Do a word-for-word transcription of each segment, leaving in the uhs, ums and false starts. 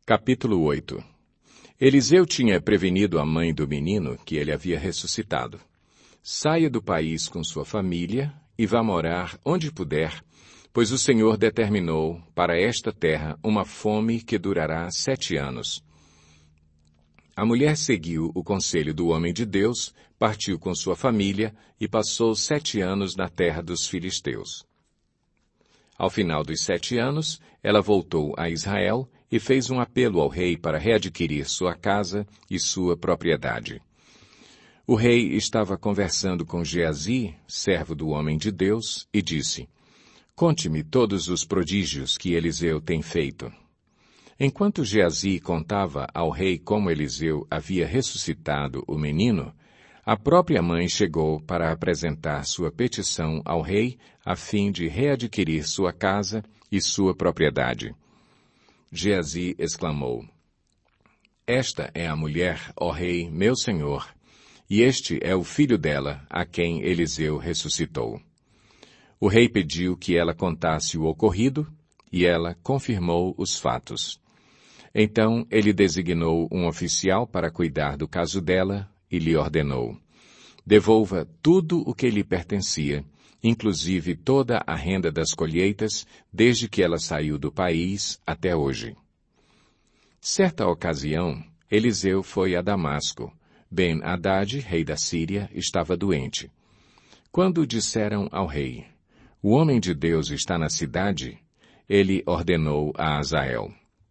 Capítulo oito. Eliseu tinha prevenido a mãe do menino que ele havia ressuscitado. Saia do país com sua família e vá morar onde puder, pois o Senhor determinou para esta terra uma fome que durará sete anos. A mulher seguiu o conselho do homem de Deus, partiu com sua família e passou sete anos na terra dos filisteus. Ao final dos sete anos, ela voltou a Israel e fez um apelo ao rei para readquirir sua casa e sua propriedade. O rei estava conversando com Geazi, servo do homem de Deus, e disse: "Conte-me todos os prodígios que Eliseu tem feito." Enquanto Geazi contava ao rei como Eliseu havia ressuscitado o menino, a própria mãe chegou para apresentar sua petição ao rei a fim de readquirir sua casa e sua propriedade. Geazi exclamou: "Esta é a mulher, ó rei, meu senhor, e este é o filho dela, a quem Eliseu ressuscitou." O rei pediu que ela contasse o ocorrido, e ela confirmou os fatos. Então ele designou um oficial para cuidar do caso dela e lhe ordenou: "Devolva tudo o que lhe pertencia, inclusive toda a renda das colheitas, desde que ela saiu do país até hoje." Certa ocasião, Eliseu foi a Damasco. Ben-Hadad, rei da Síria, estava doente. Quando disseram ao rei: "O homem de Deus está na cidade," ele ordenou a Azael: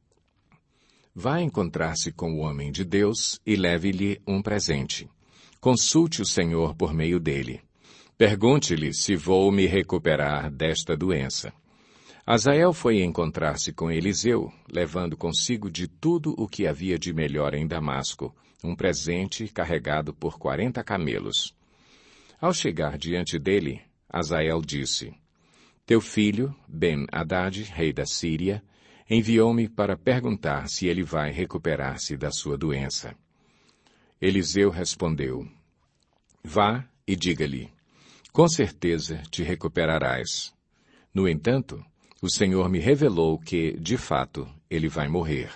"Vá encontrar-se com o homem de Deus e leve-lhe um presente. Consulte o Senhor por meio dele. Pergunte-lhe se vou me recuperar desta doença." Azael foi encontrar-se com Eliseu, levando consigo de tudo o que havia de melhor em Damasco, um presente carregado por quarenta camelos. Ao chegar diante dele, Azael disse: "Teu filho, Ben-Hadad, rei da Síria, enviou-me para perguntar se ele vai recuperar-se da sua doença." Eliseu respondeu: "Vá e diga-lhe, com certeza te recuperarás. No entanto, o Senhor me revelou que, de fato, ele vai morrer."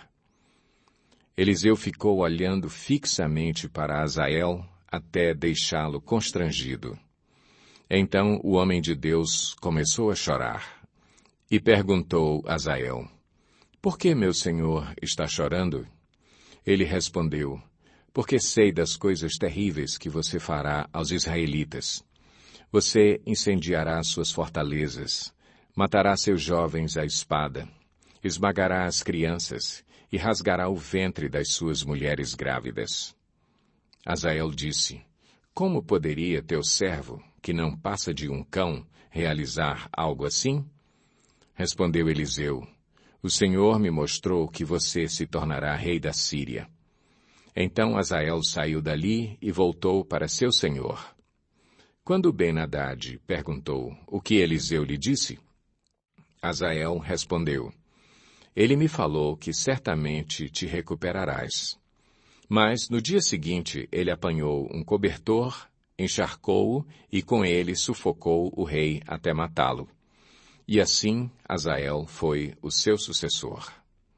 Eliseu ficou olhando fixamente para Azael até deixá-lo constrangido. Então o homem de Deus começou a chorar e perguntou a Azael: "Por que meu senhor está chorando?" Ele respondeu: "Porque sei das coisas terríveis que você fará aos israelitas. Você incendiará suas fortalezas, matará seus jovens à espada, esmagará as crianças e rasgará o ventre das suas mulheres grávidas." Azael disse: "Como poderia teu servo, que não passa de um cão, realizar algo assim?" Respondeu Eliseu: "O Senhor me mostrou que você se tornará rei da Síria." Então Azael saiu dali e voltou para seu senhor. Quando Ben-Hadad perguntou o que Eliseu lhe disse, Azael respondeu: "Ele me falou que certamente te recuperarás." Mas no dia seguinte ele apanhou um cobertor, encharcou-o e com ele sufocou o rei até matá-lo. E assim Azael foi o seu sucessor.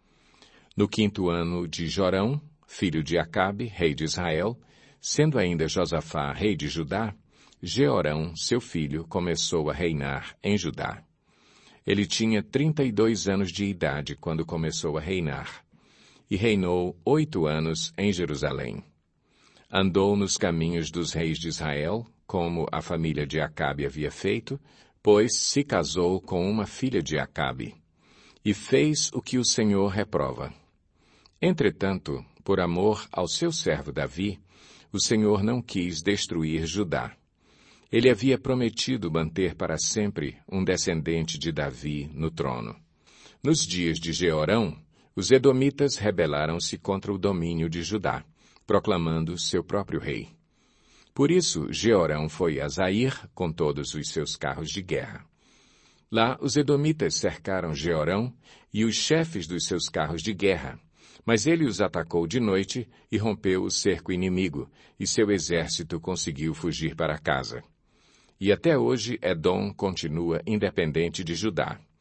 No quinto ano de Jorão, filho de Acabe, rei de Israel, sendo ainda Josafá rei de Judá, Jeorão, seu filho, começou a reinar em Judá. Ele tinha trinta e dois anos de idade quando começou a reinar, e reinou oito anos em Jerusalém. Andou nos caminhos dos reis de Israel, como a família de Acabe havia feito, pois se casou com uma filha de Acabe, e fez o que o Senhor reprova. Entretanto, por amor ao seu servo Davi, o Senhor não quis destruir Judá. Ele havia prometido manter para sempre um descendente de Davi no trono. Nos dias de Jeorão, os edomitas rebelaram-se contra o domínio de Judá, proclamando seu próprio rei. Por isso, Jeorão foi a Zair com todos os seus carros de guerra. Lá, os edomitas cercaram Jeorão e os chefes dos seus carros de guerra, mas ele os atacou de noite e rompeu o cerco inimigo, e seu exército conseguiu fugir para casa. E até hoje Edom continua independente de Judá.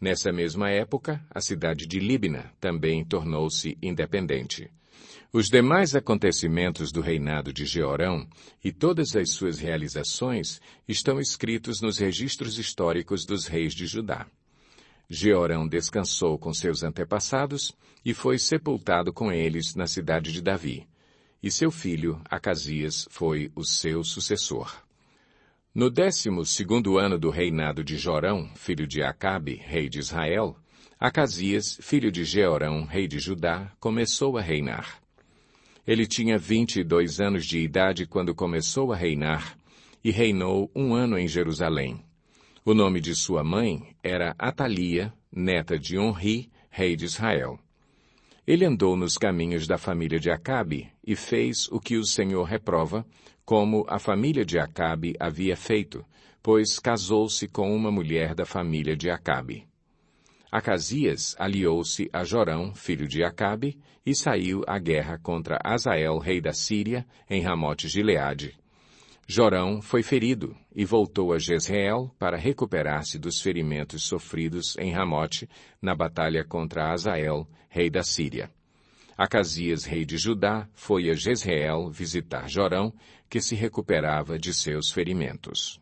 Nessa mesma época, a cidade de Líbna também tornou-se independente. Os demais acontecimentos do reinado de Jeorão e todas as suas realizações estão escritos nos registros históricos dos reis de Judá. Jeorão descansou com seus antepassados e foi sepultado com eles na cidade de Davi. E seu filho, Acasias, foi o seu sucessor. No décimo segundo ano do reinado de Jorão, filho de Acabe, rei de Israel, Acasias, filho de Jeorão, rei de Judá, começou a reinar. Ele tinha vinte e dois anos de idade quando começou a reinar, e reinou um ano em Jerusalém. O nome de sua mãe era Atalia, neta de Onri, rei de Israel. Ele andou nos caminhos da família de Acabe e fez o que o Senhor reprova, como a família de Acabe havia feito, pois casou-se com uma mulher da família de Acabe. Acasias aliou-se a Jorão, filho de Acabe, e saiu à guerra contra Azael, rei da Síria, em Ramote-Gileade. Jorão foi ferido e voltou a Jezreel para recuperar-se dos ferimentos sofridos em Ramote, na batalha contra Azael, rei da Síria. Acasias, rei de Judá, foi a Jezreel visitar Jorão, que se recuperava de seus ferimentos.